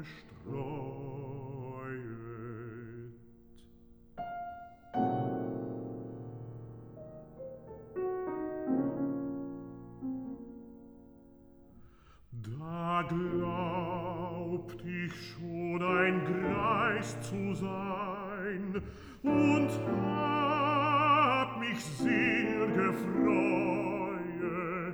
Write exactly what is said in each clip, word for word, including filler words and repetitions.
gestreuet. Da glaubt ich schon ein Greis zu sein und hab mich sehr gefreuet.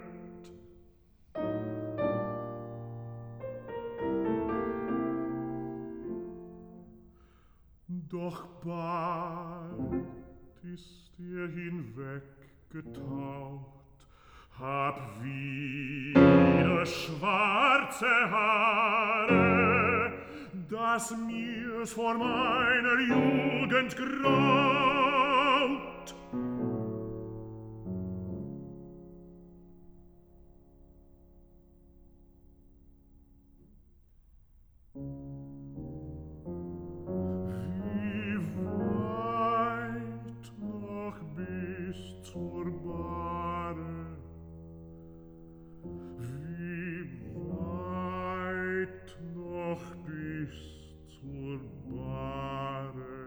Doch bald ist er hinweggetaucht, hab wieder schwarze Haare, dass mir's vor meiner Jugend graut. Wie weit noch bis zur Bahre, wie weit noch bis zur Bahre.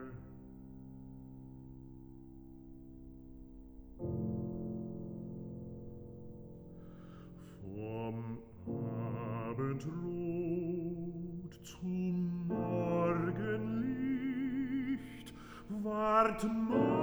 Vom Abendrot zum Morgenlicht ward